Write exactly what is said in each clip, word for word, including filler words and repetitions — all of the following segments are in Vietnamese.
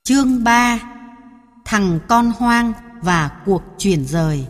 Chương ba. Thằng con hoang và cuộc chuyển rời.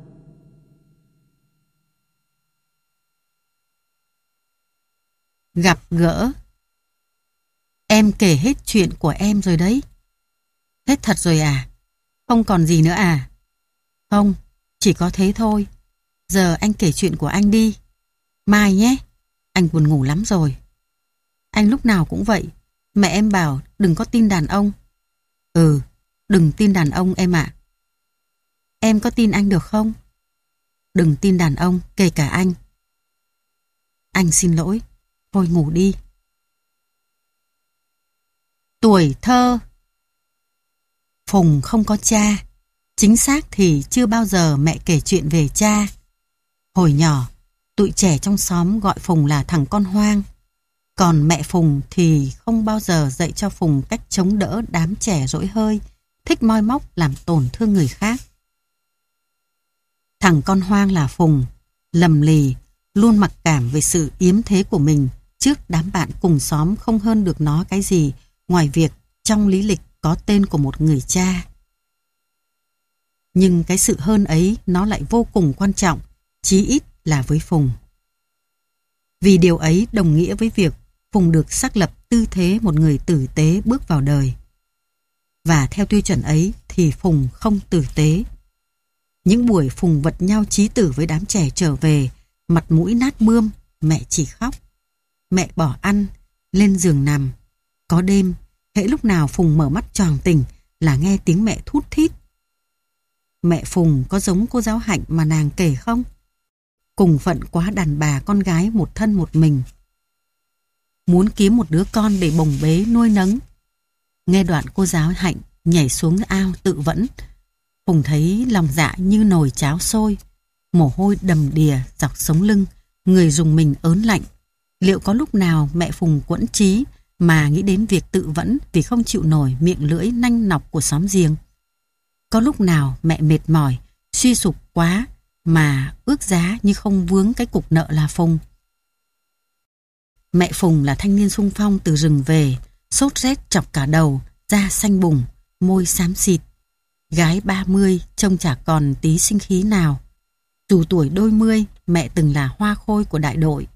Gặp gỡ. Em kể hết chuyện của em rồi đấy. Hết thật rồi à? Không còn gì nữa à? Không, chỉ có thế thôi. Giờ anh kể chuyện của anh đi. Mai nhé, anh buồn ngủ lắm rồi. Anh lúc nào cũng vậy. Mẹ em bảo đừng có tin đàn ông. Ừ, đừng tin đàn ông em ạ. Em có tin anh được không? Đừng tin đàn ông, kể cả anh. Anh xin lỗi, thôi ngủ đi. Tuổi thơ. Phùng không có cha. Chính xác thì chưa bao giờ mẹ kể chuyện về cha. Hồi nhỏ, tụi trẻ trong xóm gọi Phùng là thằng con hoang. Còn mẹ Phùng thì không bao giờ dạy cho Phùng cách chống đỡ đám trẻ dỗi hơi, thích moi móc làm tổn thương người khác. Thằng con hoang là Phùng, lầm lì, luôn mặc cảm về sự yếm thế của mình trước đám bạn cùng xóm không hơn được nó cái gì ngoài việc trong lý lịch có tên của một người cha. Nhưng cái sự hơn ấy nó lại vô cùng quan trọng, chí ít là với Phùng. Vì điều ấy đồng nghĩa với việc Phùng được xác lập tư thế một người tử tế bước vào đời. Và theo tiêu chuẩn ấy thì Phùng không tử tế. Những buổi Phùng vật nhau chí tử với đám trẻ trở về, mặt mũi nát bươm, mẹ chỉ khóc. Mẹ bỏ ăn, lên giường nằm. Có đêm, hễ lúc nào Phùng mở mắt choàng tỉnh là nghe tiếng mẹ thút thít. Mẹ Phùng có giống cô giáo Hạnh mà nàng kể không? Cùng phận quá đàn bà con gái một thân một mình. Muốn kiếm một đứa con để bồng bế nuôi nấng. Nghe đoạn cô giáo Hạnh nhảy xuống ao tự vẫn, Phùng thấy lòng dạ như nồi cháo sôi, mồ hôi đầm đìa dọc sống lưng, người rùng mình ớn lạnh. Liệu có lúc nào mẹ Phùng quẫn trí mà nghĩ đến việc tự vẫn vì không chịu nổi miệng lưỡi nanh nọc của xóm giềng? Có lúc nào mẹ mệt mỏi, suy sụp quá mà ước giá như không vướng cái cục nợ là Phùng? Mẹ Phùng là thanh niên xung phong từ rừng về, sốt rét chọc cả đầu, da xanh bùng, môi xám xịt. Gái ba mươi trông chả còn tí sinh khí nào. Dù tuổi đôi mươi, mẹ từng là hoa khôi của đại đội.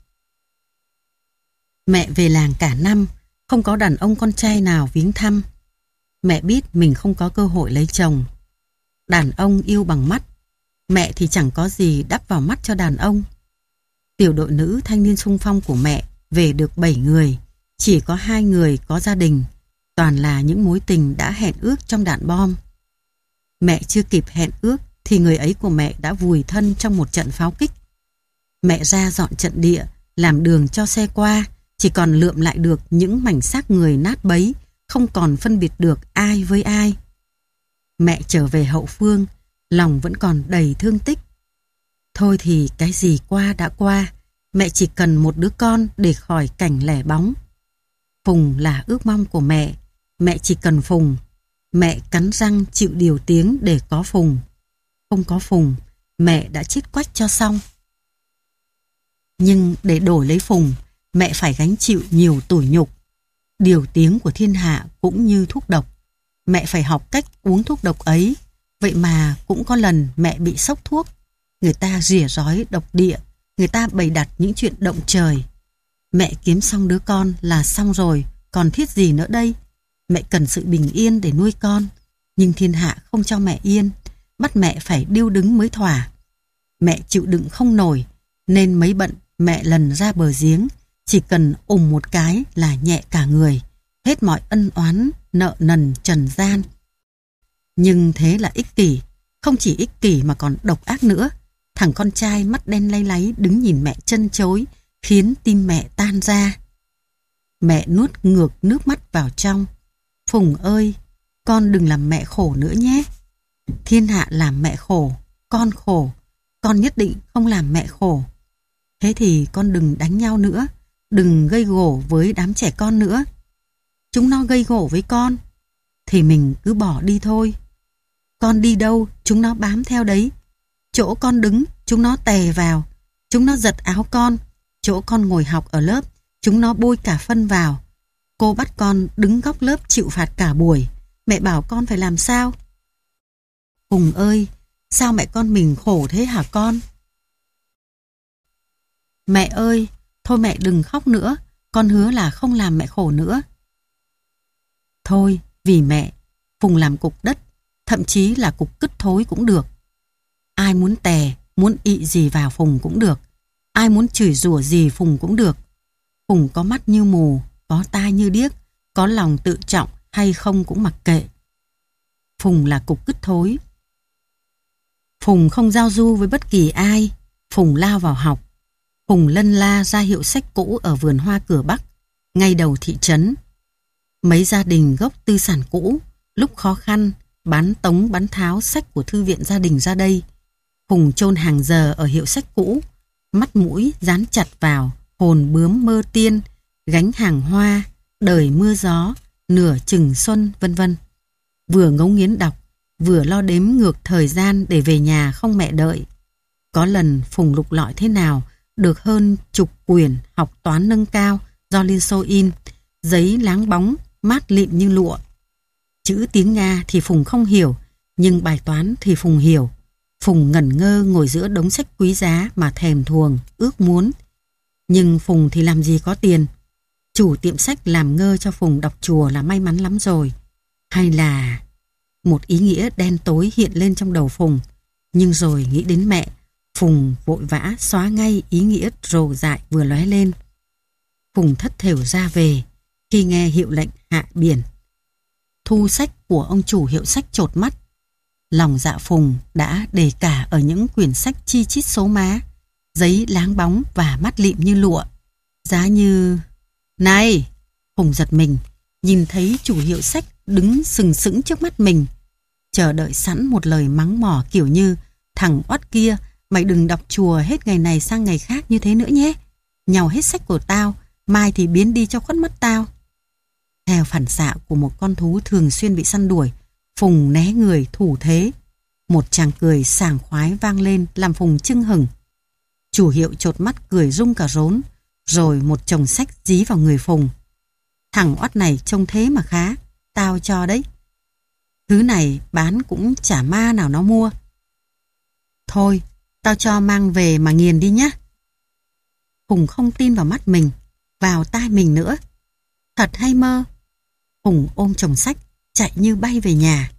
Mẹ về làng cả năm, không có đàn ông con trai nào viếng thăm. Mẹ biết mình không có cơ hội lấy chồng. Đàn ông yêu bằng mắt, mẹ thì chẳng có gì đắp vào mắt cho đàn ông. Tiểu đội nữ thanh niên xung phong của mẹ về được bảy người, chỉ có hai người có gia đình, toàn là những mối tình đã hẹn ước trong đạn bom. Mẹ chưa kịp hẹn ước thì người ấy của mẹ đã vùi thân trong một trận pháo kích. Mẹ ra dọn trận địa, làm đường cho xe qua, chỉ còn lượm lại được những mảnh xác người nát bấy, không còn phân biệt được ai với ai. Mẹ trở về hậu phương, lòng vẫn còn đầy thương tích. Thôi thì cái gì qua đã qua, mẹ chỉ cần một đứa con để khỏi cảnh lẻ bóng. Phùng là ước mong của mẹ, mẹ chỉ cần Phùng. Mẹ cắn răng chịu điều tiếng để có Phùng. Không có Phùng, mẹ đã chết quách cho xong. Nhưng để đổi lấy Phùng, mẹ phải gánh chịu nhiều tủi nhục. Điều tiếng của thiên hạ cũng như thuốc độc. Mẹ phải học cách uống thuốc độc ấy. Vậy mà cũng có lần mẹ bị sốc thuốc. Người ta rỉa rói độc địa, người ta bày đặt những chuyện động trời. Mẹ kiếm xong đứa con là xong rồi, còn thiết gì nữa đây? Mẹ cần sự bình yên để nuôi con, nhưng thiên hạ không cho mẹ yên, bắt mẹ phải điêu đứng mới thỏa. Mẹ chịu đựng không nổi, nên mấy bận mẹ lần ra bờ giếng, chỉ cần ùm một cái là nhẹ cả người, hết mọi ân oán, nợ nần trần gian. Nhưng thế là ích kỷ, không chỉ ích kỷ mà còn độc ác nữa. Thằng con trai mắt đen lay láy đứng nhìn mẹ chân chối, khiến tim mẹ tan ra. Mẹ nuốt ngược nước mắt vào trong. Phùng ơi, con đừng làm mẹ khổ nữa nhé. Thiên hạ làm mẹ khổ, con khổ, con nhất định không làm mẹ khổ. Thế thì con đừng đánh nhau nữa, đừng gây gổ với đám trẻ con nữa. Chúng nó gây gổ với con, thì mình cứ bỏ đi thôi. Con đi đâu, chúng nó bám theo đấy. Chỗ con đứng, chúng nó tè vào. Chúng nó giật áo con. Chỗ con ngồi học ở lớp, chúng nó bôi cả phân vào. Cô bắt con đứng góc lớp chịu phạt cả buổi. mẹ bảo con phải làm sao? Phùng ơi, sao mẹ con mình khổ thế hả con? Mẹ ơi, thôi mẹ đừng khóc nữa, con hứa là không làm mẹ khổ nữa. Thôi, vì mẹ, Phùng làm cục đất, thậm chí là cục cứt thối cũng được. Ai muốn tè, muốn ị gì vào Phùng cũng được. Ai muốn chửi rủa gì Phùng cũng được. Phùng có mắt như mù, có tai như điếc, có lòng tự trọng hay không cũng mặc kệ. Phùng là cục cứt thối. Phùng không giao du với bất kỳ ai. Phùng lao vào học. Phùng lân la ra hiệu sách cũ ở vườn hoa cửa Bắc, ngay đầu thị trấn. Mấy gia đình gốc tư sản cũ, lúc khó khăn, bán tống bán tháo sách của thư viện gia đình ra đây. Phùng chôn hàng giờ ở hiệu sách cũ, mắt mũi dán chặt vào, hồn bướm mơ tiên, gánh hàng hoa, đời mưa gió, nửa chừng xuân, vân vân. Vừa ngấu nghiến đọc, vừa lo đếm ngược thời gian để về nhà không mẹ đợi. Có lần Phùng lục lọi thế nào, được hơn chục quyển học toán nâng cao do Liên Xô in, giấy láng bóng, mát lịm như lụa. Chữ tiếng Nga thì Phùng không hiểu, nhưng bài toán thì Phùng hiểu. Phùng ngẩn ngơ ngồi giữa đống sách quý giá mà thèm thuồng, ước muốn. Nhưng Phùng thì làm gì có tiền. Chủ tiệm sách làm ngơ cho Phùng đọc chùa là may mắn lắm rồi. Hay là... Một ý nghĩa đen tối hiện lên trong đầu Phùng. Nhưng rồi nghĩ đến mẹ, Phùng vội vã xóa ngay ý nghĩa rồ dại vừa lóe lên. Phùng thất thểu ra về khi nghe hiệu lệnh hạ biển. Thu sách của ông chủ hiệu sách chột mắt. Lòng dạ Phùng đã để cả ở những quyển sách chi chít số má, giấy láng bóng và mắt lịm như lụa. Giá như... Này! Phùng giật mình, nhìn thấy chủ hiệu sách đứng sừng sững trước mắt mình, chờ đợi sẵn một lời mắng mỏ kiểu như: thằng oắt kia, mày đừng đọc chùa hết ngày này sang ngày khác như thế nữa nhé. Nhàu hết sách của tao, mai thì biến đi cho khuất mắt tao. Theo phản xạ của một con thú thường xuyên bị săn đuổi, Phùng né người thủ thế. Một tràng cười sảng khoái vang lên làm Phùng chưng hửng. Chủ hiệu chột mắt cười rung cả rốn, rồi một chồng sách dí vào người Phùng. Thằng oắt này trông thế mà khá, tao cho đấy. Thứ này bán cũng chả ma nào nó mua. Thôi, tao cho mang về mà nghiền đi nhá. Phùng không tin vào mắt mình, vào tai mình nữa. Thật hay mơ? Phùng ôm chồng sách, chạy như bay về nhà.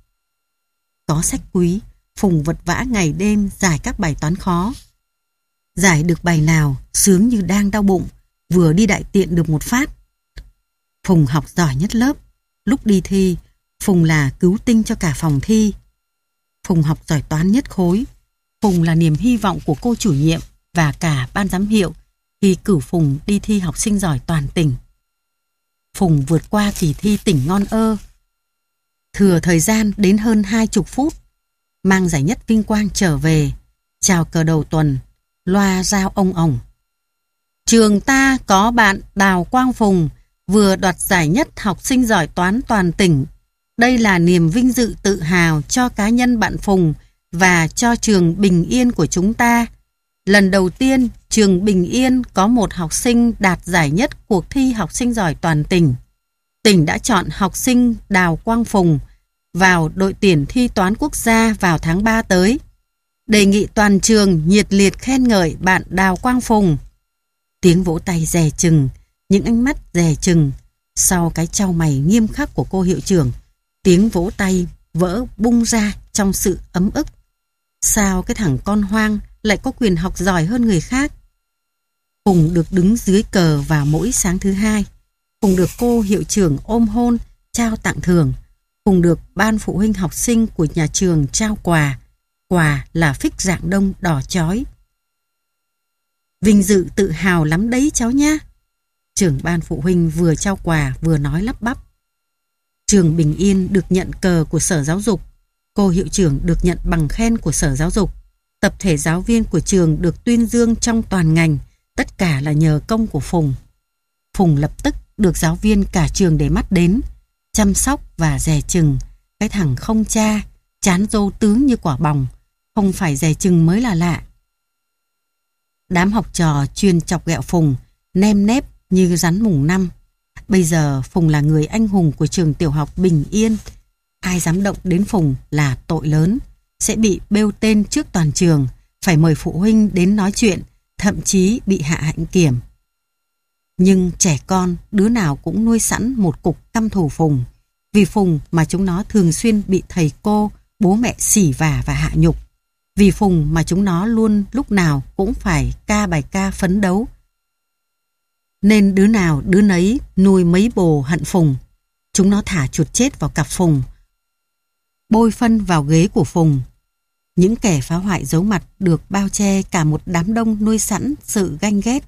Có sách quý, Phùng vật vã ngày đêm giải các bài toán khó. Giải được bài nào, sướng như đang đau bụng, vừa đi đại tiện được một phát. Phùng học giỏi nhất lớp. Lúc đi thi, Phùng là cứu tinh cho cả phòng thi. Phùng học giỏi toán nhất khối. Phùng là niềm hy vọng của cô chủ nhiệm và cả ban giám hiệu khi cử Phùng đi thi học sinh giỏi toàn tỉnh. Phùng vượt qua kỳ thi tỉnh ngon ơ. Thừa thời gian đến hơn hai chục phút, mang giải nhất vinh quang trở về, chào cờ đầu tuần, loa rao ông ổng. Trường ta có bạn Đào Quang Phùng vừa đoạt giải nhất học sinh giỏi toán toàn tỉnh. Đây là niềm vinh dự tự hào cho cá nhân bạn Phùng và cho trường Bình Yên của chúng ta. Lần đầu tiên, trường Bình Yên có một học sinh đạt giải nhất cuộc thi học sinh giỏi toàn tỉnh. Tỉnh đã chọn học sinh Đào Quang Phùng vào đội tuyển thi toán quốc gia vào tháng ba tới. Đề nghị toàn trường nhiệt liệt khen ngợi bạn Đào Quang Phùng. Tiếng vỗ tay dè chừng, những ánh mắt dè chừng. Sau cái chau mày nghiêm khắc của cô hiệu trưởng, tiếng vỗ tay vỡ bung ra trong sự ấm ức. Sao cái thằng con hoang lại có quyền học giỏi hơn người khác? Phùng được đứng dưới cờ vào mỗi sáng thứ hai. Phùng được cô hiệu trưởng ôm hôn, trao tặng thưởng. Phùng được ban phụ huynh học sinh của nhà trường trao quà. Quà là phích rạng đông đỏ chói. Vinh dự tự hào lắm đấy cháu nhá. Trưởng ban phụ huynh vừa trao quà vừa nói lắp bắp. Trường Bình Yên được nhận cờ của Sở Giáo dục. Cô hiệu trưởng được nhận bằng khen của Sở Giáo dục. Tập thể giáo viên của trường được tuyên dương trong toàn ngành. Tất cả là nhờ công của Phùng. Phùng lập tức được giáo viên cả trường để mắt đến, chăm sóc và dè chừng. Cái thằng không cha, chán râu tướng như quả bòng, không phải dè chừng mới là lạ. Đám học trò chuyên chọc ghẹo Phùng, nem nép như rắn mùng năm. Bây giờ Phùng là người anh hùng của trường tiểu học Bình Yên. ai dám động đến Phùng là tội lớn, sẽ bị bêu tên trước toàn trường, phải mời phụ huynh đến nói chuyện, thậm chí bị hạ hạnh kiểm. Nhưng trẻ con đứa nào cũng nuôi sẵn một cục căm thù Phùng, vì Phùng mà chúng nó thường xuyên bị thầy cô, bố mẹ xỉ vả và hạ nhục. Vì Phùng mà chúng nó luôn lúc nào cũng phải ca bài ca phấn đấu. Nên đứa nào đứa nấy nuôi mấy bồ hận Phùng. Chúng nó thả chuột chết vào cặp Phùng, bôi phân vào ghế của Phùng. Những kẻ phá hoại giấu mặt được bao che cả một đám đông nuôi sẵn sự ganh ghét,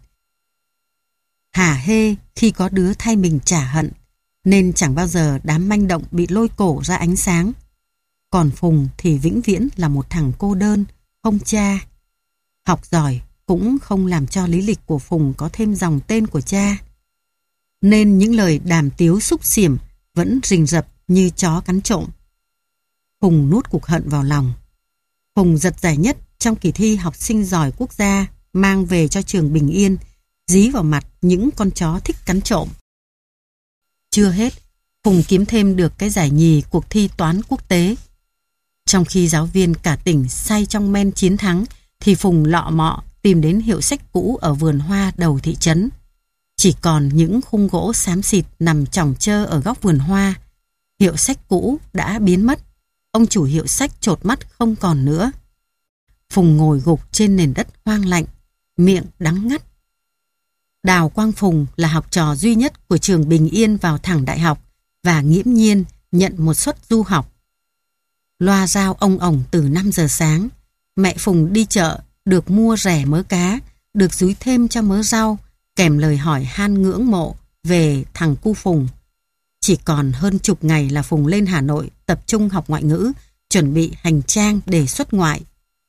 hả hê khi có đứa thay mình trả hận, nên chẳng bao giờ đám manh động bị lôi cổ ra ánh sáng. Còn Phùng thì vĩnh viễn là một thằng cô đơn, không cha. Học giỏi cũng không làm cho lý lịch của Phùng có thêm dòng tên của cha. Nên những lời đàm tiếu xúc xỉm vẫn rình rập như chó cắn trộm. Phùng nuốt cục hận vào lòng. Phùng giật giải nhất trong kỳ thi học sinh giỏi quốc gia mang về cho trường Bình Yên, dí vào mặt những con chó thích cắn trộm. Chưa hết, Phùng kiếm thêm được cái giải nhì cuộc thi toán quốc tế. Trong khi giáo viên cả tỉnh say trong men chiến thắng, thì Phùng lọ mọ tìm đến hiệu sách cũ ở vườn hoa đầu thị trấn. Chỉ còn những khung gỗ xám xịt nằm chỏng chơ ở góc vườn hoa. Hiệu sách cũ đã biến mất. Ông chủ hiệu sách chột mắt không còn nữa. Phùng ngồi gục trên nền đất hoang lạnh, miệng đắng ngắt. Đào Quang Phùng là học trò duy nhất của trường Bình Yên vào thẳng đại học và nghiễm nhiên nhận một suất du học. Loa rao ông ổng từ năm giờ sáng. Mẹ Phùng đi chợ được mua rẻ mớ cá, được dúi thêm cho mớ rau, kèm lời hỏi han ngưỡng mộ về thằng cu Phùng. Chỉ còn hơn chục ngày là Phùng lên Hà Nội tập trung học ngoại ngữ, chuẩn bị hành trang để xuất ngoại.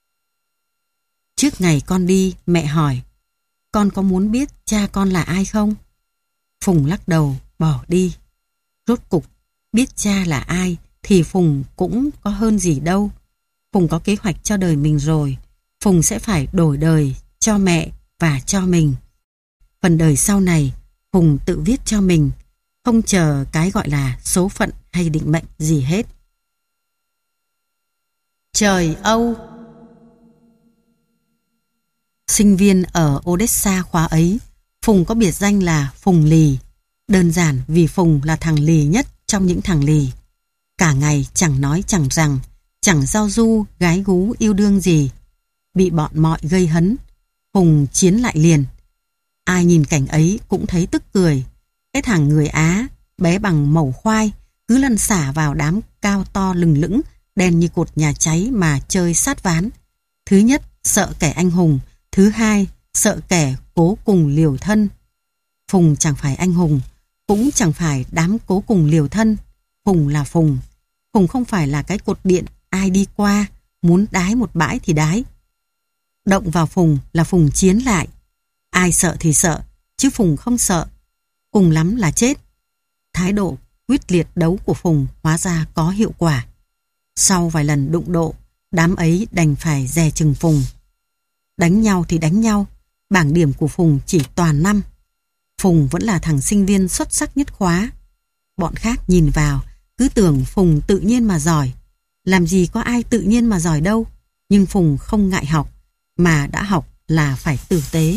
Trước ngày con đi, mẹ hỏi, con có muốn biết cha con là ai không? Phùng lắc đầu, bỏ đi. Rốt cục, biết cha là ai thì Phùng cũng có hơn gì đâu. Phùng có kế hoạch cho đời mình rồi. Phùng sẽ phải đổi đời cho mẹ và cho mình. Phần đời sau này, Phùng tự viết cho mình, không chờ cái gọi là số phận hay định mệnh gì hết. Trời Âu! Sinh viên ở Odessa khóa ấy, Phùng có biệt danh là Phùng Lì. Đơn giản vì Phùng là thằng lì nhất trong những thằng lì. Cả ngày chẳng nói chẳng rằng, chẳng giao du, gái gú yêu đương gì. Bị bọn mọi gây hấn, Phùng chiến lại liền. Ai nhìn cảnh ấy cũng thấy tức cười. Cái thằng người Á, bé bằng mẩu khoai, cứ lăn xả vào đám cao to lừng lững, đen như cột nhà cháy mà chơi sát ván. Thứ nhất, sợ kẻ anh hùng. Thứ hai, sợ kẻ cố cùng liều thân. Phùng chẳng phải anh hùng, cũng chẳng phải đám cố cùng liều thân. Phùng là Phùng. Phùng không phải là cái cột điện ai đi qua, muốn đái một bãi thì đái. Động vào Phùng là Phùng chiến lại. Ai sợ thì sợ, chứ Phùng không sợ. Cùng lắm là chết. Thái độ quyết liệt đấu của Phùng hóa ra có hiệu quả. Sau vài lần đụng độ, đám ấy đành phải dè chừng Phùng. Đánh nhau thì đánh nhau, bảng điểm của Phùng chỉ toàn năm. Phùng vẫn là thằng sinh viên xuất sắc nhất khóa. Bọn khác nhìn vào, cứ tưởng Phùng tự nhiên mà giỏi. Làm gì có ai tự nhiên mà giỏi đâu. Nhưng Phùng không ngại học, mà đã học là phải tử tế.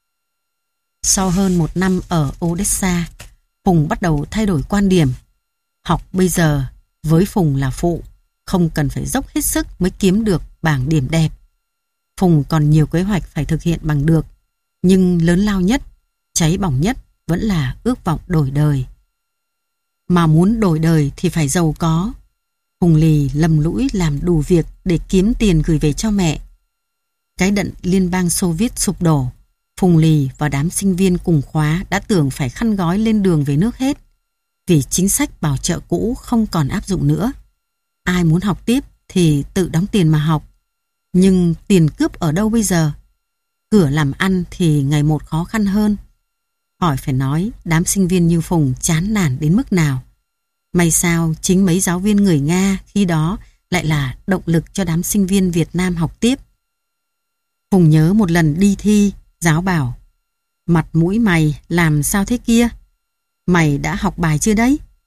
Sau hơn một năm ở Odessa, Phùng bắt đầu thay đổi quan điểm. Học bây giờ với Phùng là phụ, không cần phải dốc hết sức mới kiếm được bảng điểm đẹp. Phùng còn nhiều kế hoạch phải thực hiện bằng được, nhưng lớn lao nhất, cháy bỏng nhất vẫn là ước vọng đổi đời. Mà muốn đổi đời thì phải giàu có. Phùng lì lầm lũi làm đủ việc để kiếm tiền gửi về cho mẹ. Cái đận Liên bang Xô Viết sụp đổ, Phùng lì và đám sinh viên cùng khóa đã tưởng phải khăn gói lên đường về nước hết, vì chính sách bảo trợ cũ không còn áp dụng nữa. Ai muốn học tiếp thì tự đóng tiền mà học. Nhưng tiền cướp ở đâu bây giờ? Cửa làm ăn thì ngày một khó khăn hơn. Hỏi phải nói đám sinh viên như Phùng chán nản đến mức nào. May sao chính mấy giáo viên người Nga khi đó lại là động lực cho đám sinh viên Việt Nam học tiếp. Phùng nhớ một lần đi thi, giáo bảo: mặt mũi mày làm sao thế kia? Mày đã học bài chưa đấy?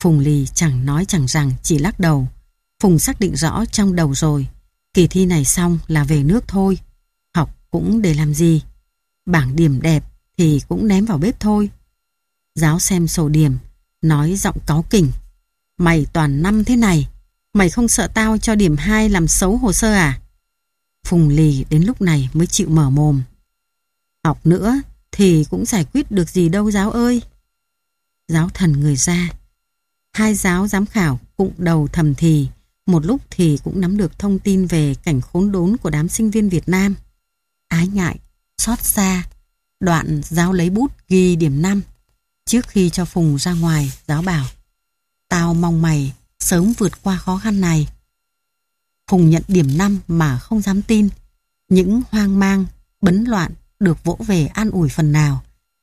Phùng lì chẳng nói chẳng rằng, chỉ lắc đầu. Phùng xác định rõ trong đầu rồi, kỳ thi này xong là về nước thôi. Học cũng để làm gì? Bảng điểm đẹp thì cũng ném vào bếp thôi. Giáo xem sổ điểm, nói giọng cáu kỉnh: mày toàn năm thế này, mày không sợ tao cho điểm hai làm xấu hồ sơ à? Phùng lì đến lúc này mới chịu mở mồm: học nữa thì cũng giải quyết được gì đâu giáo ơi. Giáo thần người ra. Hai giáo giám khảo cụng đầu thầm thì, một lúc thì cũng nắm được thông tin về cảnh khốn đốn của đám sinh viên Việt Nam. Ái ngại, xót xa, đoạn giáo lấy bút ghi điểm năm. Trước khi cho Phùng ra ngoài, giáo bảo: tao mong mày sớm vượt qua khó khăn này. Phùng nhận điểm năm mà không dám tin. Những hoang mang, bấn loạn được vỗ về an ủi phần nào.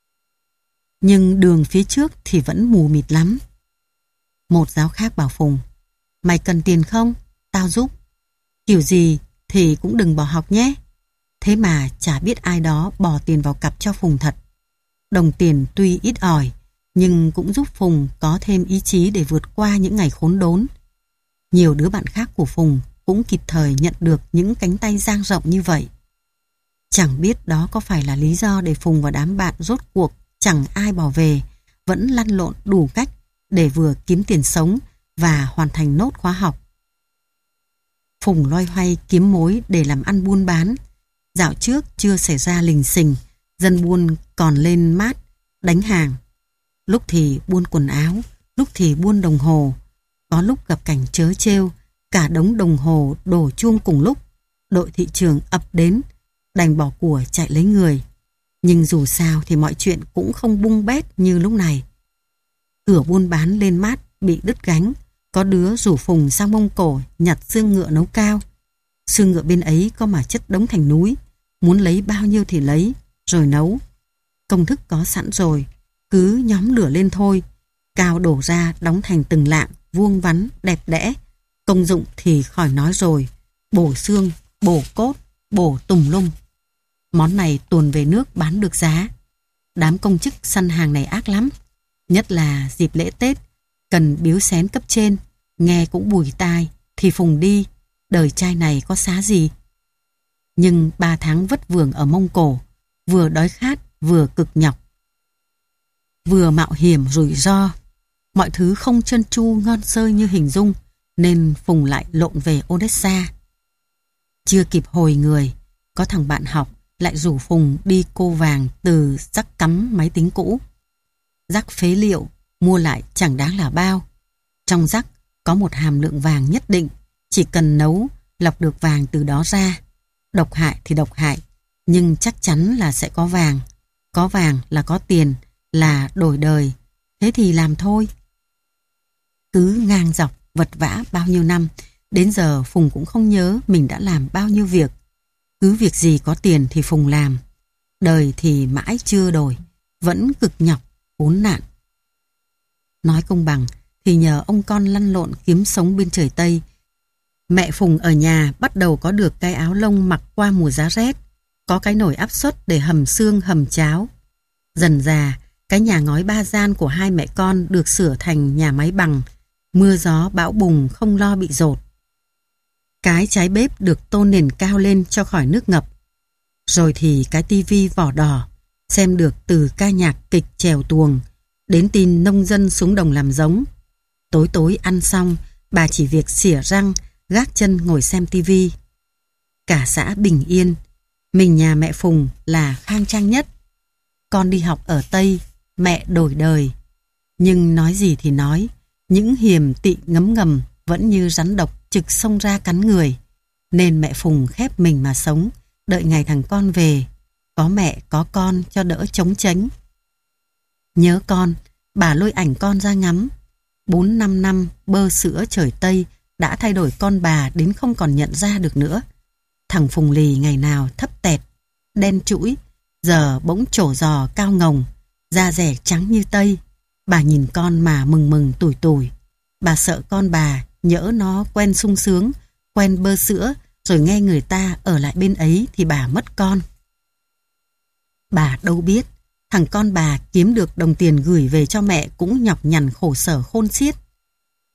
Nhưng đường phía trước thì vẫn mù mịt lắm. Một giáo khác bảo Phùng: mày cần tiền không? Tao giúp. Kiểu gì thì cũng đừng bỏ học nhé. Thế mà chả biết ai đó bỏ tiền vào cặp cho Phùng thật. Đồng tiền tuy ít ỏi, nhưng cũng giúp Phùng có thêm ý chí để vượt qua những ngày khốn đốn. Nhiều đứa bạn khác của Phùng cũng kịp thời nhận được những cánh tay dang rộng như vậy. Chẳng biết đó có phải là lý do để Phùng và đám bạn rốt cuộc chẳng ai bỏ về, vẫn lăn lộn đủ cách để vừa kiếm tiền sống và hoàn thành nốt khóa học. Phùng loay hoay kiếm mối để làm ăn buôn bán. Dạo trước chưa xảy ra lình xình, dân buôn còn lên mát, đánh hàng. Lúc thì buôn quần áo, lúc thì buôn đồng hồ. Có lúc gặp cảnh trớ trêu, cả đống đồng hồ đổ chuông cùng lúc. Đội thị trường ập đến, đành bỏ của chạy lấy người. Nhưng dù sao thì mọi chuyện cũng không bung bét như lúc này. Cửa buôn bán lên mát bị đứt gánh. Có đứa rủ Phùng sang Mông Cổ nhặt xương ngựa nấu cao. Xương ngựa bên ấy có mà chất đống thành núi, muốn lấy bao nhiêu thì lấy, rồi nấu. Công thức có sẵn rồi, cứ nhóm lửa lên thôi. Cao đổ ra đóng thành từng lạng, vuông vắn, đẹp đẽ. Công dụng thì khỏi nói rồi, bổ xương, bổ cốt, bổ tùm lum. Món này tuồn về nước bán được giá. Đám công chức săn hàng này ác lắm. Nhất là dịp lễ Tết, cần biếu xén cấp trên, nghe cũng bùi tai, thì Phùng đi, đời trai này có xá gì. Nhưng ba tháng vất vưởng ở Mông Cổ, vừa đói khát, vừa cực nhọc, vừa mạo hiểm rủi ro, mọi thứ không trơn tru ngon xơi như hình dung, nên Phùng lại lộn về Odessa. Chưa kịp hồi người, có thằng bạn học lại rủ Phùng đi cô vàng từ rắc cắm máy tính cũ. Rắc phế liệu, mua lại chẳng đáng là bao. Trong rắc có một hàm lượng vàng nhất định, chỉ cần nấu, lọc được vàng từ đó ra. Độc hại thì độc hại, nhưng chắc chắn là sẽ có vàng. Có vàng là có tiền, là đổi đời. Thế thì làm thôi. Cứ ngang dọc, vật vã bao nhiêu năm, đến giờ Phùng cũng không nhớ mình đã làm bao nhiêu việc. Cứ việc gì có tiền thì Phùng làm. Đời thì mãi chưa đổi, vẫn cực nhọc, khốn nạn. Nói công bằng thì nhờ ông con lăn lộn kiếm sống bên trời Tây. Mẹ Phùng ở nhà bắt đầu có được cái áo lông mặc qua mùa giá rét, có cái nồi áp suất để hầm xương hầm cháo. Dần dà, cái nhà ngói ba gian của hai mẹ con được sửa thành nhà máy bằng, mưa gió bão bùng không lo bị dột. Cái trái bếp được tôn nền cao lên cho khỏi nước ngập. Rồi thì cái tivi vỏ đỏ, xem được từ ca nhạc kịch chèo tuồng đến tin nông dân xuống đồng làm giống. Tối tối ăn xong, bà chỉ việc xỉa răng, gác chân ngồi xem tivi. Cả xã bình yên, mình nhà mẹ Phùng là khang trang nhất. Con đi học ở Tây, mẹ đổi đời. Nhưng nói gì thì nói, những hiềm tị ngấm ngầm vẫn như rắn độc trực xông ra cắn người. Nên mẹ Phùng khép mình mà sống, đợi ngày thằng con về. Có mẹ có con cho đỡ chống chánh. Nhớ con, bà lôi ảnh con ra ngắm. Bốn năm năm bơ sữa trời Tây đã thay đổi con bà đến không còn nhận ra được nữa. Thằng Phùng lì ngày nào thấp tẹt, đen trũi, giờ bỗng trổ giò cao ngồng, da dẻ trắng như Tây. Bà nhìn con mà mừng mừng tủi tủi. Bà sợ con bà nhỡ nó quen sung sướng, quen bơ sữa, rồi nghe người ta ở lại bên ấy thì bà mất con. Bà đâu biết, thằng con bà kiếm được đồng tiền gửi về cho mẹ cũng nhọc nhằn khổ sở khôn xiết.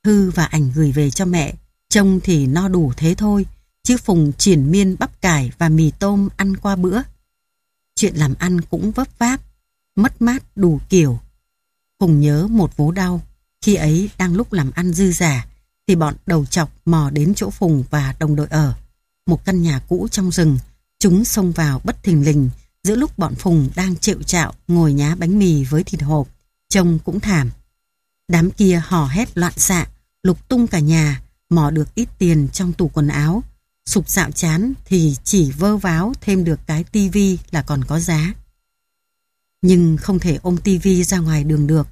Thư và ảnh gửi về cho mẹ, trông thì no đủ thế thôi, chứ Phùng triền miên bắp cải và mì tôm ăn qua bữa. Chuyện làm ăn cũng vấp váp, mất mát đủ kiểu. Phùng nhớ một vố đau, khi ấy đang lúc làm ăn dư giả, thì bọn đầu chọc mò đến chỗ Phùng và đồng đội ở. Một căn nhà cũ trong rừng, chúng xông vào bất thình lình, giữa lúc bọn Phùng đang trệu trạo ngồi nhá bánh mì với thịt hộp, trông cũng thảm. Đám kia hò hét loạn xạ, lục tung cả nhà, mò được ít tiền trong tủ quần áo. Sục sạo chán thì chỉ vơ váo thêm được cái tivi là còn có giá. Nhưng không thể ôm tivi ra ngoài đường được.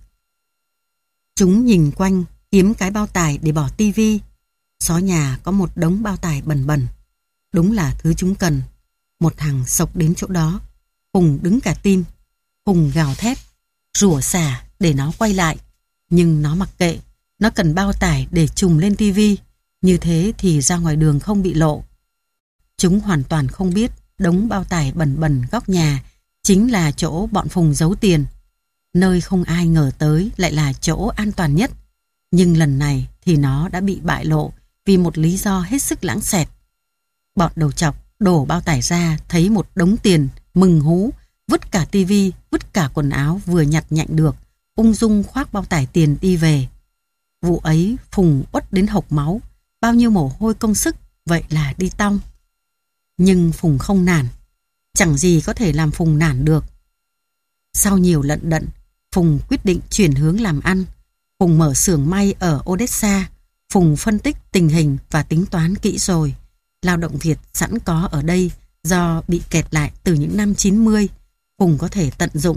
Chúng nhìn quanh kiếm cái bao tải để bỏ tivi. Xó nhà có một đống bao tải bẩn bẩn. Đúng là thứ chúng cần. Một thằng xộc đến chỗ đó. Hùng đứng cả tim. Hùng gào thét, rủa xả để nó quay lại. Nhưng nó mặc kệ. Nó cần bao tải để trùm lên tivi. Như thế thì ra ngoài đường không bị lộ. Chúng hoàn toàn không biết đống bao tải bẩn bẩn góc nhà chính là chỗ bọn Phùng giấu tiền. Nơi không ai ngờ tới lại là chỗ an toàn nhất. Nhưng lần này thì nó đã bị bại lộ vì một lý do hết sức lãng xẹt. Bọn đầu chọc đổ bao tải ra, thấy một đống tiền, mừng hú, vứt cả tivi, vứt cả quần áo vừa nhặt nhạnh được, ung dung khoác bao tải tiền đi về. Vụ ấy Phùng uất đến hộc máu, bao nhiêu mồ hôi công sức, vậy là đi tong. Nhưng Phùng không nản, chẳng gì có thể làm Phùng nản được. Sau nhiều lận đận, Phùng quyết định chuyển hướng làm ăn. Phùng mở xưởng may ở Odessa. Phùng phân tích tình hình và tính toán kỹ rồi. Lao động Việt sẵn có ở đây do bị kẹt lại từ những năm chín mươi. Phùng có thể tận dụng.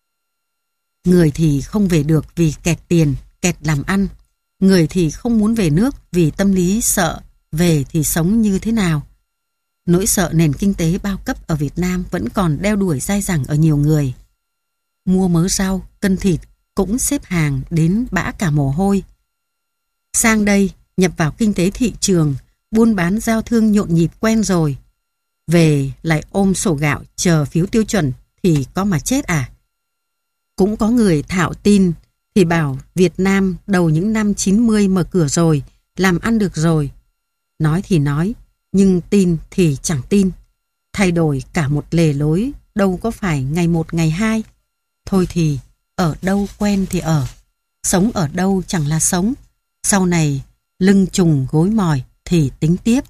Người thì không về được vì kẹt tiền, kẹt làm ăn. Người thì không muốn về nước vì tâm lý sợ về thì sống như thế nào. Nỗi sợ nền kinh tế bao cấp ở Việt Nam vẫn còn đeo đuổi dai dẳng ở nhiều người. Mua mớ rau, cân thịt cũng xếp hàng đến bã cả mồ hôi. Sang đây, nhập vào kinh tế thị trường, buôn bán giao thương nhộn nhịp quen rồi. Về lại ôm sổ gạo chờ phiếu tiêu chuẩn thì có mà chết à. Cũng có người thạo tin thì bảo Việt Nam đầu những năm chín mươi mở cửa rồi, làm ăn được rồi. Nói thì nói, nhưng tin thì chẳng tin. Thay đổi cả một lề lối, đâu có phải ngày một ngày hai. Thôi thì, ở đâu quen thì ở. Sống ở đâu chẳng là sống. Sau này, lưng trùng gối mỏi thì tính tiếp.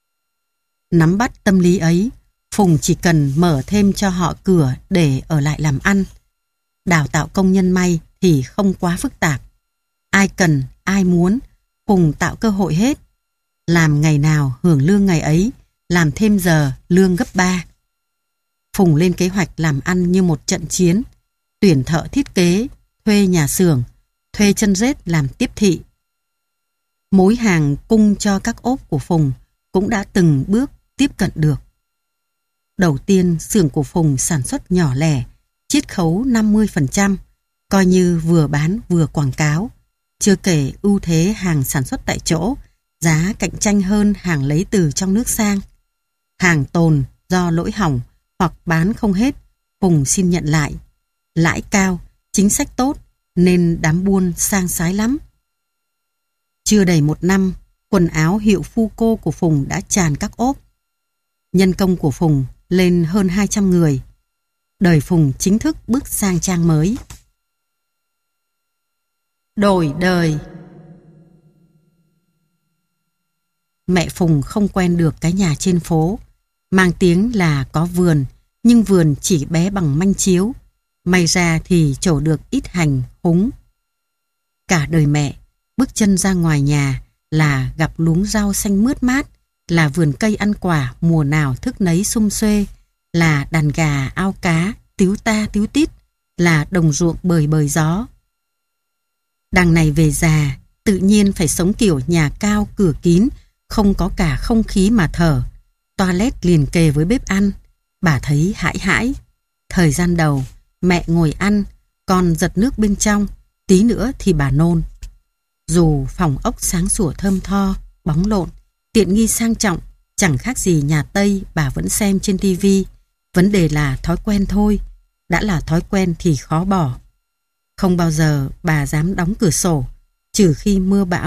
Nắm bắt tâm lý ấy, Phùng chỉ cần mở thêm cho họ cửa để ở lại làm ăn. Đào tạo công nhân may thì không quá phức tạp. Ai cần, ai muốn, Phùng tạo cơ hội hết. Làm ngày nào hưởng lương ngày ấy, làm thêm giờ lương gấp ba. Phùng lên kế hoạch làm ăn như một trận chiến. Tuyển thợ thiết kế, thuê nhà xưởng, thuê chân rết làm tiếp thị. Mối hàng cung cho các ốp của Phùng cũng đã từng bước tiếp cận được. Đầu tiên, xưởng của Phùng sản xuất nhỏ lẻ, chiết khấu năm mươi phần trăm, coi như vừa bán vừa quảng cáo. Chưa kể ưu thế hàng sản xuất tại chỗ, giá cạnh tranh hơn hàng lấy từ trong nước sang. Hàng tồn do lỗi hỏng hoặc bán không hết, Phùng xin nhận lại. Lãi cao, chính sách tốt nên đám buôn sang sái lắm. Chưa đầy một năm, quần áo hiệu Fuco của Phùng đã tràn các ốp. Nhân công của Phùng lên hơn hai trăm người. Đời Phùng chính thức bước sang trang mới. Đổi đời. Mẹ Phùng không quen được cái nhà trên phố. Mang tiếng là có vườn, nhưng vườn chỉ bé bằng manh chiếu. May ra thì trổ được ít hành, húng. Cả đời mẹ, bước chân ra ngoài nhà là gặp luống rau xanh mướt mát, là vườn cây ăn quả mùa nào thức nấy sum xuê, là đàn gà ao cá tíu ta tíu tít, là đồng ruộng bời bời gió. Đằng này về già, tự nhiên phải sống kiểu nhà cao cửa kín, không có cả không khí mà thở. Toilet liền kề với bếp ăn. Bà thấy hãi hãi. Thời gian đầu, mẹ ngồi ăn, còn giật nước bên trong, tí nữa thì bà nôn. Dù phòng ốc sáng sủa thơm tho, bóng lộn, tiện nghi sang trọng, chẳng khác gì nhà Tây bà vẫn xem trên tivi. Vấn đề là thói quen thôi. Đã là thói quen thì khó bỏ. Không bao giờ bà dám đóng cửa sổ, trừ khi mưa bão,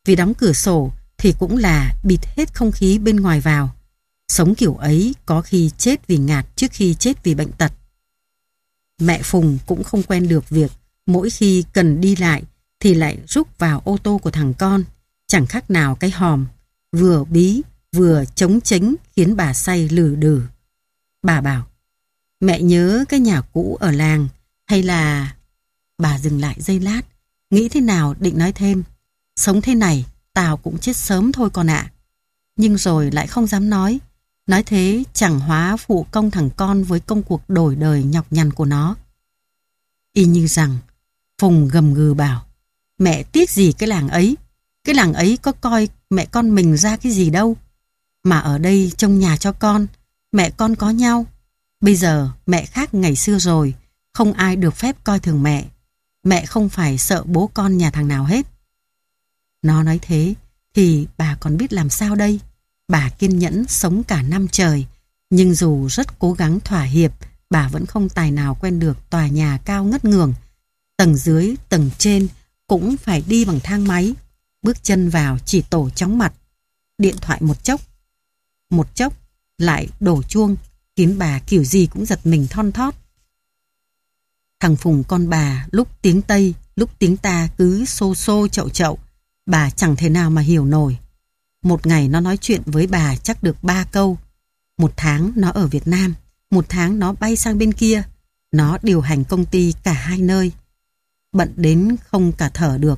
vì đóng cửa sổ thì cũng là bịt hết không khí bên ngoài vào. Sống kiểu ấy có khi chết vì ngạt trước khi chết vì bệnh tật. Mẹ Phùng cũng không quen được việc mỗi khi cần đi lại thì lại rúc vào ô tô của thằng con, chẳng khác nào cái hòm, vừa bí vừa chống chánh khiến bà say lừ đừ. Bà bảo, mẹ nhớ cái nhà cũ ở làng hay là... Bà dừng lại giây lát, nghĩ thế nào định nói thêm, sống thế này tao cũng chết sớm thôi con ạ. Nhưng rồi lại không dám nói, nói thế chẳng hóa phụ công thằng con với công cuộc đổi đời nhọc nhằn của nó. Y như rằng Phùng gầm gừ bảo, mẹ tiếc gì cái làng ấy, cái làng ấy có coi mẹ con mình ra cái gì đâu. Mà ở đây trông nhà cho con, mẹ con có nhau. Bây giờ mẹ khác ngày xưa rồi, không ai được phép coi thường mẹ. Mẹ không phải sợ bố con nhà thằng nào hết. Nó nói thế thì bà còn biết làm sao đây. Bà kiên nhẫn sống cả năm trời, nhưng dù rất cố gắng thỏa hiệp, bà vẫn không tài nào quen được tòa nhà cao ngất ngường. Tầng dưới, tầng trên cũng phải đi bằng thang máy. Bước chân vào chỉ tổ chóng mặt. Điện thoại một chốc, một chốc lại đổ chuông, khiến bà kiểu gì cũng giật mình thon thót. Thằng Phùng con bà lúc tiếng Tây, lúc tiếng ta cứ xô xô chậu chậu, bà chẳng thể nào mà hiểu nổi. Một ngày nó nói chuyện với bà chắc được ba câu. Một tháng nó ở Việt Nam, một tháng nó bay sang bên kia. Nó điều hành công ty cả hai nơi. Bận đến không cả thở được.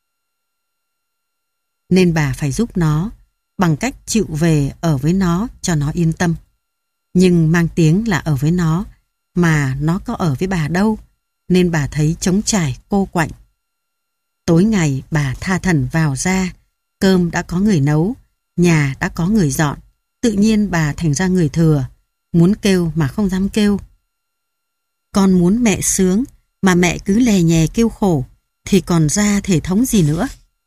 Nên bà phải giúp nó bằng cách chịu về ở với nó cho nó yên tâm. Nhưng mang tiếng là ở với nó, mà nó có ở với bà đâu, nên bà thấy trống trải cô quạnh. Tối ngày bà tha thẩn vào ra, cơm đã có người nấu, nhà đã có người dọn, tự nhiên bà thành ra người thừa, muốn kêu mà không dám kêu. Con muốn mẹ sướng, mà mẹ cứ lè nhè kêu khổ, thì còn ra thể thống gì nữa.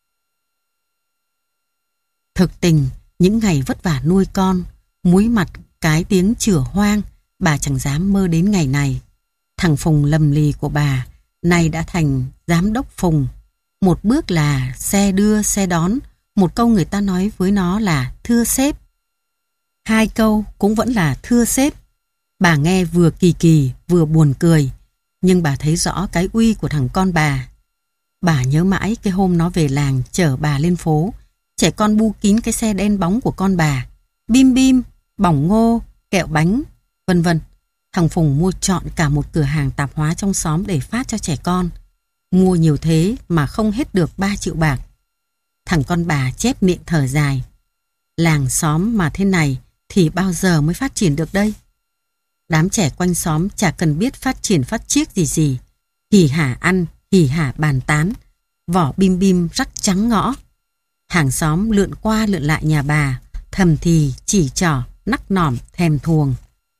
Thực tình, những ngày vất vả nuôi con, muối mặt cái tiếng chửa hoang, bà chẳng dám mơ đến ngày này. Thằng Phùng lầm lì của bà, nay đã thành giám đốc Phùng. Một bước là xe đưa xe đón, một câu người ta nói với nó là thưa sếp. Hai câu cũng vẫn là thưa sếp. Bà nghe vừa kỳ kỳ vừa buồn cười, nhưng bà thấy rõ cái uy của thằng con bà. Bà nhớ mãi cái hôm nó về làng chở bà lên phố, trẻ con bu kín cái xe đen bóng của con bà, bim bim, bỏng ngô, kẹo bánh, vân vân. Thằng Phùng mua trọn cả một cửa hàng tạp hóa trong xóm để phát cho trẻ con. Mua nhiều thế mà không hết được ba triệu bạc. Thằng con bà chép miệng thở dài. Làng xóm mà thế này thì bao giờ mới phát triển được đây? Đám trẻ quanh xóm chả cần biết phát triển phát chiếc gì gì. Hỉ hả ăn, hỉ hả bàn tán, vỏ bim bim rắc trắng ngõ. Hàng xóm lượn qua lượn lại nhà bà, thầm thì chỉ trỏ, nắc nỏm, thèm thuồng.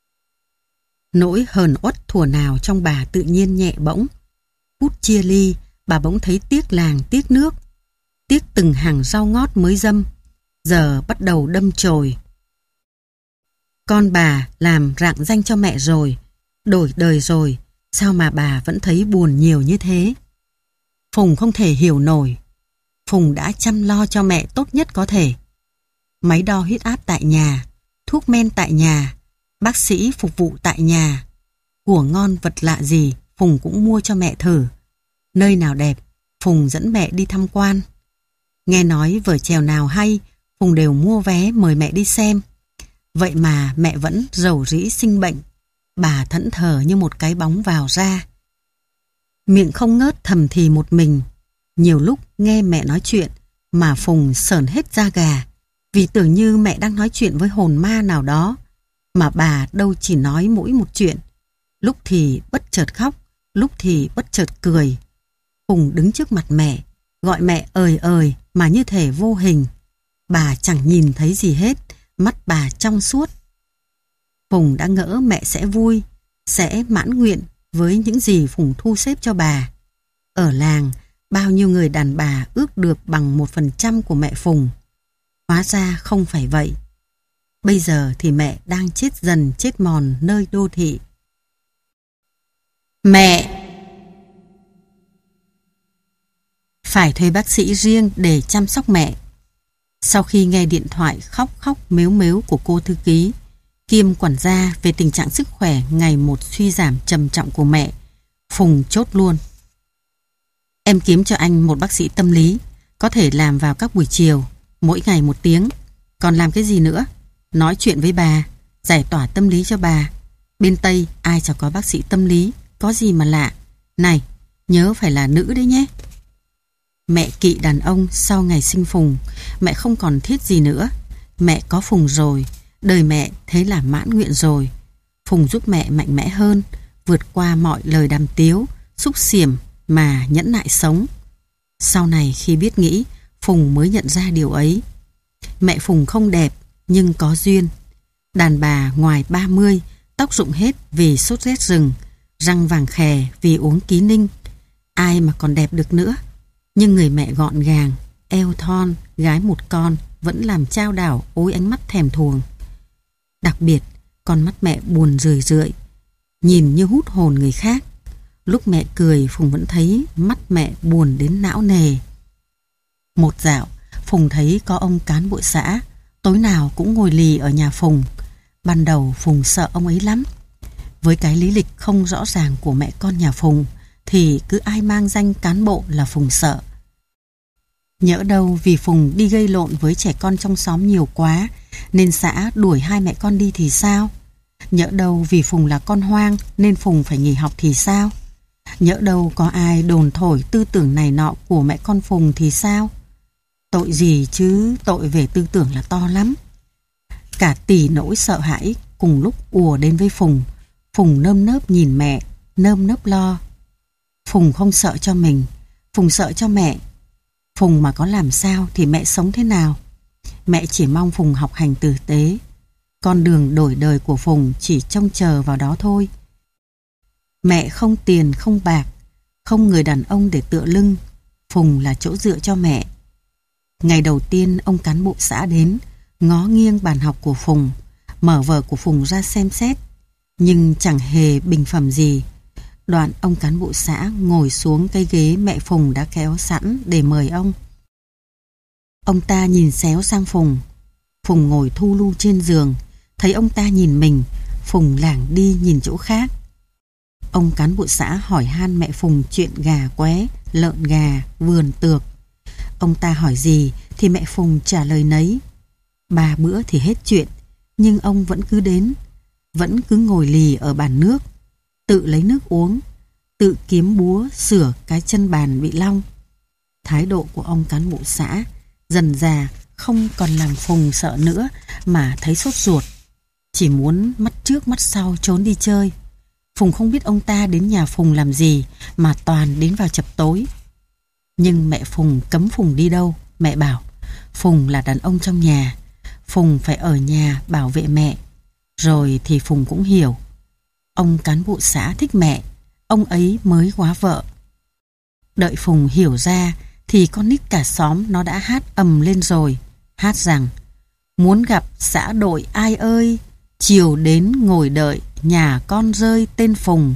Nỗi hờn uất thuở nào trong bà tự nhiên nhẹ bỗng. Phút chia ly, bà bỗng thấy tiếc làng tiếc nước, tiếc từng hàng rau ngót mới dâm, giờ bắt đầu đâm chồi. Con bà làm rạng danh cho mẹ rồi, đổi đời rồi, sao mà bà vẫn thấy buồn nhiều như thế? Phùng không thể hiểu nổi. Phùng đã chăm lo cho mẹ tốt nhất có thể. Máy đo huyết áp tại nhà, thuốc men tại nhà, bác sĩ phục vụ tại nhà. Của ngon vật lạ gì Phùng cũng mua cho mẹ thử. Nơi nào đẹp, Phùng dẫn mẹ đi tham quan. Nghe nói vở chèo nào hay, Phùng đều mua vé mời mẹ đi xem. Vậy mà mẹ vẫn rầu rĩ sinh bệnh. Bà thẫn thờ như một cái bóng vào ra. Miệng không ngớt thầm thì một mình. Nhiều lúc nghe mẹ nói chuyện mà Phùng sởn hết da gà, vì tưởng như mẹ đang nói chuyện với hồn ma nào đó, mà bà đâu chỉ nói mỗi một chuyện. Lúc thì bất chợt khóc, lúc thì bất chợt cười. Phùng đứng trước mặt mẹ, gọi mẹ ời ời mà như thể vô hình. Bà chẳng nhìn thấy gì hết, mắt bà trong suốt. Phùng đã ngỡ mẹ sẽ vui, sẽ mãn nguyện với những gì Phùng thu xếp cho bà. Ở làng, bao nhiêu người đàn bà ước được bằng một phần trăm của mẹ Phùng. Hóa ra không phải vậy. Bây giờ thì mẹ đang chết dần chết mòn nơi đô thị. Mẹ! phải thuê bác sĩ riêng để chăm sóc mẹ. Sau khi nghe điện thoại khóc khóc mếu mếu của cô thư ký kiêm quản gia về tình trạng sức khỏe ngày một suy giảm trầm trọng của mẹ, Phùng chốt luôn. Em kiếm cho anh một bác sĩ tâm lý, có thể làm vào các buổi chiều, mỗi ngày một tiếng. Còn làm cái gì nữa? Nói chuyện với bà, giải tỏa tâm lý cho bà. Bên Tây ai chẳng có bác sĩ tâm lý, có gì mà lạ. Này, nhớ phải là nữ đấy nhé. Mẹ kỵ đàn ông sau ngày sinh Phùng, mẹ không còn thiết gì nữa. Mẹ có Phùng rồi, đời mẹ thế là mãn nguyện rồi. Phùng giúp mẹ mạnh mẽ hơn, vượt qua mọi lời đàm tiếu, xúc xỉm mà nhẫn nại sống. Sau này khi biết nghĩ, Phùng mới nhận ra điều ấy. Mẹ Phùng không đẹp, nhưng có duyên. Đàn bà ngoài ba mươi, tóc rụng hết vì sốt rét rừng, răng vàng khè vì uống ký ninh. Ai mà còn đẹp được nữa. Nhưng người mẹ gọn gàng, eo thon, gái một con vẫn làm chao đảo ôi ánh mắt thèm thuồng. Đặc biệt, con mắt mẹ buồn rười rượi, nhìn như hút hồn người khác. Lúc mẹ cười, Phùng vẫn thấy mắt mẹ buồn đến não nề. Một dạo, Phùng thấy có ông cán bộ xã, tối nào cũng ngồi lì ở nhà Phùng. Ban đầu Phùng sợ ông ấy lắm. Với cái lý lịch không rõ ràng của mẹ con nhà Phùng, thì cứ ai mang danh cán bộ là Phùng sợ. Nhỡ đâu vì Phùng đi gây lộn với trẻ con trong xóm nhiều quá, nên xã đuổi hai mẹ con đi thì sao? Nhỡ đâu vì Phùng là con hoang nên Phùng phải nghỉ học thì sao? Nhỡ đâu có ai đồn thổi tư tưởng này nọ của mẹ con Phùng thì sao? Tội gì chứ, tội về tư tưởng là to lắm. Cả tỷ nỗi sợ hãi cùng lúc ùa đến với Phùng. Phùng nơm nớp nhìn mẹ, nơm nớp lo. Phùng không sợ cho mình, Phùng sợ cho mẹ. Phùng mà có làm sao thì mẹ sống thế nào? Mẹ chỉ mong Phùng học hành tử tế. Con đường đổi đời của Phùng chỉ trông chờ vào đó thôi. Mẹ không tiền không bạc, không người đàn ông để tựa lưng. Phùng là chỗ dựa cho mẹ. Ngày đầu tiên ông cán bộ xã đến, ngó nghiêng bàn học của Phùng, mở vở của Phùng ra xem xét, nhưng chẳng hề bình phẩm gì. Đoạn ông cán bộ xã ngồi xuống cái ghế mẹ Phùng đã kéo sẵn để mời ông. Ông ta nhìn xéo sang Phùng. Phùng ngồi thu lu trên giường, thấy ông ta nhìn mình, Phùng lảng đi nhìn chỗ khác. Ông cán bộ xã hỏi han mẹ Phùng chuyện gà qué, lợn gà, vườn tược. Ông ta hỏi gì thì mẹ Phùng trả lời nấy. Ba bữa thì hết chuyện, nhưng ông vẫn cứ đến, vẫn cứ ngồi lì ở bàn nước, tự lấy nước uống, tự kiếm búa sửa cái chân bàn bị long. Thái độ của ông cán bộ xã dần dà không còn làm Phùng sợ nữa mà thấy sốt ruột, chỉ muốn mắt trước mắt sau trốn đi chơi. Phùng không biết ông ta đến nhà Phùng làm gì mà toàn đến vào chập tối. Nhưng mẹ Phùng cấm Phùng đi đâu. Mẹ bảo Phùng là đàn ông trong nhà, Phùng phải ở nhà bảo vệ mẹ. Rồi thì Phùng cũng hiểu. Ông cán bộ xã thích mẹ, ông ấy mới góa vợ. Đợi Phùng hiểu ra thì con nít cả xóm nó đã hát ầm lên rồi. Hát rằng: muốn gặp xã đội ai ơi, chiều đến ngồi đợi, nhà con rơi tên Phùng.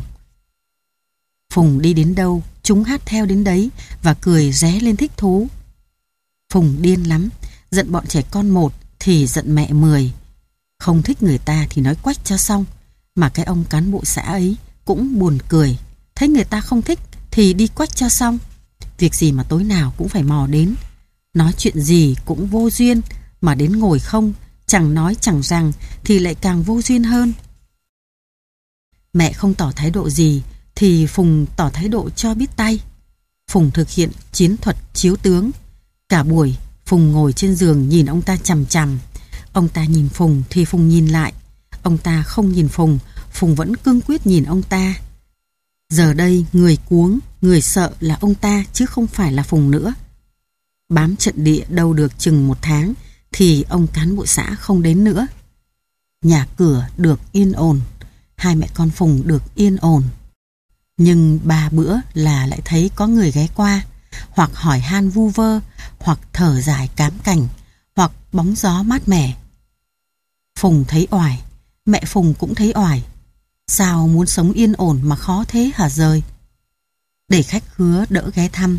Phùng đi đến đâu, chúng hát theo đến đấy và cười ré lên thích thú. Phùng điên lắm, giận bọn trẻ con một thì giận mẹ mười. Không thích người ta thì nói quách cho xong. Mà cái ông cán bộ xã ấy cũng buồn cười, thấy người ta không thích thì đi quách cho xong. Việc gì mà tối nào cũng phải mò đến, nói chuyện gì cũng vô duyên, mà đến ngồi không, chẳng nói chẳng rằng thì lại càng vô duyên hơn. Mẹ không tỏ thái độ gì thì Phùng tỏ thái độ cho biết tay. Phùng thực hiện chiến thuật chiếu tướng. Cả buổi Phùng ngồi trên giường nhìn ông ta chằm chằm. Ông ta nhìn Phùng thì Phùng nhìn lại. Ông ta không nhìn Phùng, Phùng vẫn cương quyết nhìn ông ta. Giờ đây người cuống, người sợ là ông ta chứ không phải là Phùng nữa. Bám trận địa đâu được chừng một tháng thì ông cán bộ xã không đến nữa. Nhà cửa được yên ổn, hai mẹ con Phùng được yên ổn. Nhưng ba bữa là lại thấy có người ghé qua, hoặc hỏi han vu vơ, hoặc thở dài cám cảnh, hoặc bóng gió mát mẻ. Phùng thấy oải, mẹ Phùng cũng thấy oải. Sao muốn sống yên ổn mà khó thế hả rời? Để khách khứa đỡ ghé thăm,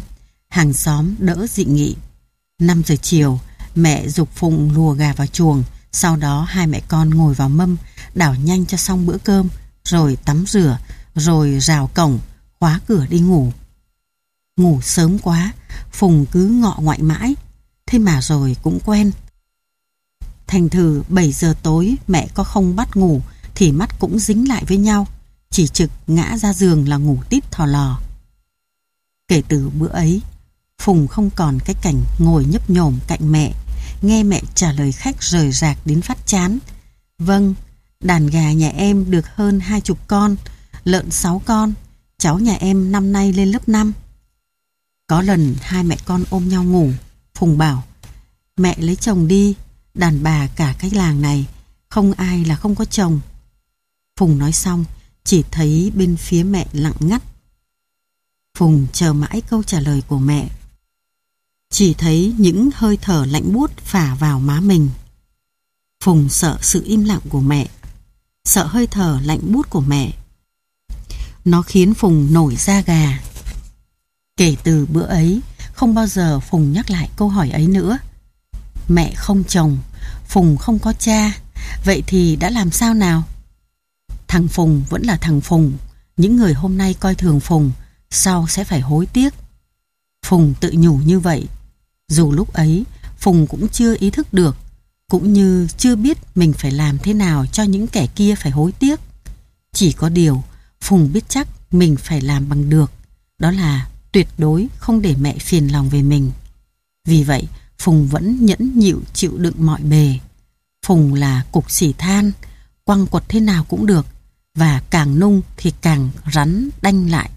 Hàng xóm đỡ dị nghị. Năm giờ chiều, mẹ giục Phụng lùa gà vào chuồng. Sau đó hai mẹ con ngồi vào mâm, đảo nhanh cho xong bữa cơm, rồi tắm rửa, rồi rào cổng, khóa cửa đi ngủ. Ngủ sớm quá, Phùng cứ ngọ ngoại mãi, thế mà rồi cũng quen. Thành thử bảy giờ tối mẹ có không bắt ngủ thì mắt cũng dính lại với nhau, chỉ trực ngã ra giường là ngủ tít thò lò. Kể từ bữa ấy, Phùng không còn cái cảnh ngồi nhấp nhổm cạnh mẹ, nghe mẹ trả lời khách rời rạc đến phát chán. Vâng, đàn gà nhà em được hơn hai chục con, lợn sáu con, cháu nhà em năm nay lên lớp năm. Có lần hai mẹ con ôm nhau ngủ, Phùng bảo, mẹ lấy chồng đi, đàn bà cả cái làng này, không ai là không có chồng. Phùng nói xong, chỉ thấy bên phía mẹ lặng ngắt. Phùng chờ mãi câu trả lời của mẹ. Chỉ thấy những hơi thở lạnh buốt phả vào má mình. Phùng sợ sự im lặng của mẹ, sợ hơi thở lạnh buốt của mẹ. Nó khiến Phùng nổi da gà. Kể từ bữa ấy, không bao giờ Phùng nhắc lại câu hỏi ấy nữa. Mẹ không chồng, Phùng không có cha, vậy thì đã làm sao nào? Thằng Phùng vẫn là thằng Phùng, những người hôm nay coi thường Phùng, sau sẽ phải hối tiếc. Phùng tự nhủ như vậy. Dù lúc ấy, Phùng cũng chưa ý thức được, cũng như chưa biết mình phải làm thế nào cho những kẻ kia phải hối tiếc. Chỉ có điều, Phùng biết chắc mình phải làm bằng được, đó là tuyệt đối không để mẹ phiền lòng về mình. Vì vậy, Phùng vẫn nhẫn nhịu chịu đựng mọi bề. Phùng là cục xỉ than, quăng quật thế nào cũng được, và càng nung thì càng rắn đanh lại.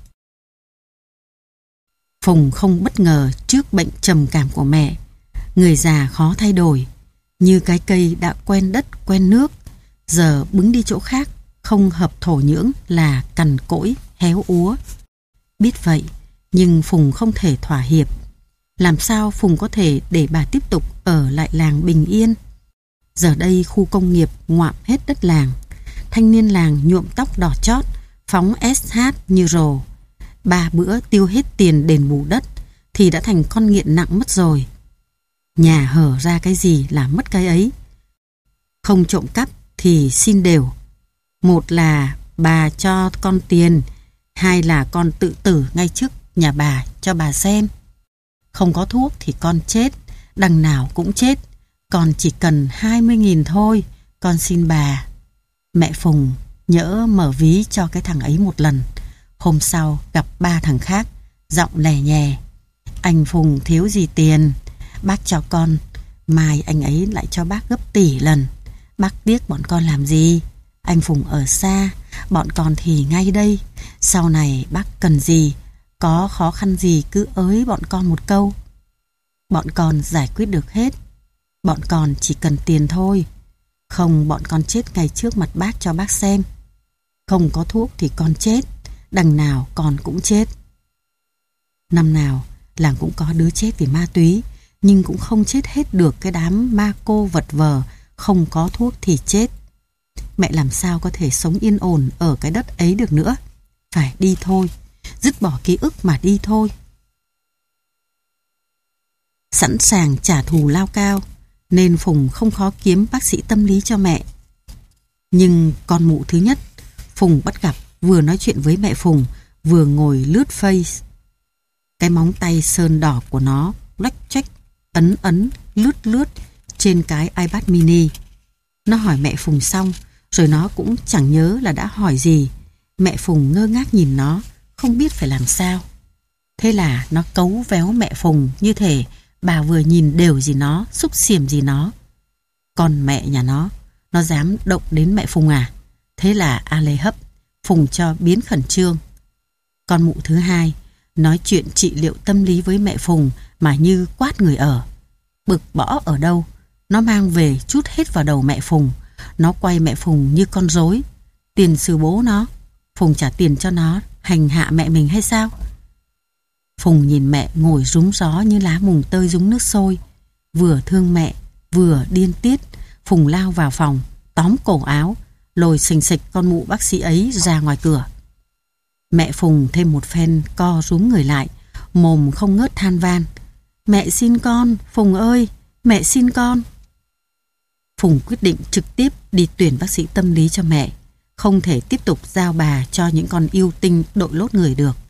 Phùng không bất ngờ trước bệnh trầm cảm của mẹ. Người già khó thay đổi, như cái cây đã quen đất quen nước, giờ bứng đi chỗ khác, không hợp thổ nhưỡng là cằn cỗi, héo úa. Biết vậy, nhưng Phùng không thể thỏa hiệp. Làm sao Phùng có thể để bà tiếp tục ở lại làng bình yên? Giờ đây khu công nghiệp ngoạm hết đất làng, thanh niên làng nhuộm tóc đỏ chót, phóng ét hát như rồ. Ba bữa tiêu hết tiền đền bù đất thì đã thành con nghiện nặng mất rồi. Nhà hở ra cái gì là mất cái ấy. Không trộm cắp thì xin đều. Một là bà cho con tiền, hai là con tự tử ngay trước nhà bà cho bà xem. Không có thuốc thì con chết, đằng nào cũng chết. Con chỉ cần hai mươi nghìn thôi, con xin bà. Mẹ Phùng nhỡ mở ví cho cái thằng ấy một lần. Hôm sau gặp ba thằng khác, giọng lè nhè. Anh Phùng thiếu gì tiền, bác cho con, mai anh ấy lại cho bác gấp tỷ lần. Bác tiếc bọn con làm gì? Anh Phùng ở xa, bọn con thì ngay đây. Sau này bác cần gì, có khó khăn gì cứ ới bọn con một câu. Bọn con giải quyết được hết. Bọn con chỉ cần tiền thôi. Không bọn con chết ngay trước mặt bác cho bác xem. Không có thuốc thì con chết, đằng nào con cũng chết. Năm nào làng cũng có đứa chết vì ma túy, nhưng cũng không chết hết được cái đám ma cô vật vờ, không có thuốc thì chết. Mẹ làm sao có thể sống yên ổn ở cái đất ấy được nữa. Phải đi thôi, dứt bỏ ký ức mà đi thôi. Sẵn sàng trả thù lao cao, nên Phùng không khó kiếm bác sĩ tâm lý cho mẹ. Nhưng con mụ thứ nhất, Phùng bắt gặp vừa nói chuyện với mẹ Phùng, vừa ngồi lướt Face. Cái móng tay sơn đỏ của nó lách chách, ấn ấn, lướt lướt trên cái iPad mini. Nó hỏi mẹ Phùng xong, rồi nó cũng chẳng nhớ là đã hỏi gì. Mẹ Phùng ngơ ngác nhìn nó, không biết phải làm sao. Thế là nó cấu véo mẹ Phùng như thể bà vừa nhìn đều gì nó, xúc xiểm gì nó. Còn mẹ nhà nó, nó dám động đến mẹ Phùng à? Thế là a lê hấp, Phùng cho biến khẩn trương. Con mụ thứ hai nói chuyện trị liệu tâm lý với mẹ Phùng mà như quát người ở. Bực bõ ở đâu, nó mang về trút hết vào đầu mẹ Phùng. Nó quay mẹ Phùng như con rối. Tiền sư bố nó, Phùng trả tiền cho nó hành hạ mẹ mình hay sao? Phùng nhìn mẹ ngồi rúng gió như lá mùng tơi rúng nước sôi. Vừa thương mẹ, vừa điên tiết, Phùng lao vào phòng, tóm cổ áo, lôi xình xịch con mụ bác sĩ ấy ra ngoài cửa. Mẹ Phùng thêm một phen co rúm người lại, mồm không ngớt than van. Mẹ xin con, Phùng ơi, mẹ xin con. Phùng quyết định trực tiếp đi tuyển bác sĩ tâm lý cho mẹ. Không thể tiếp tục giao bà cho những con yêu tinh đội lốt người được.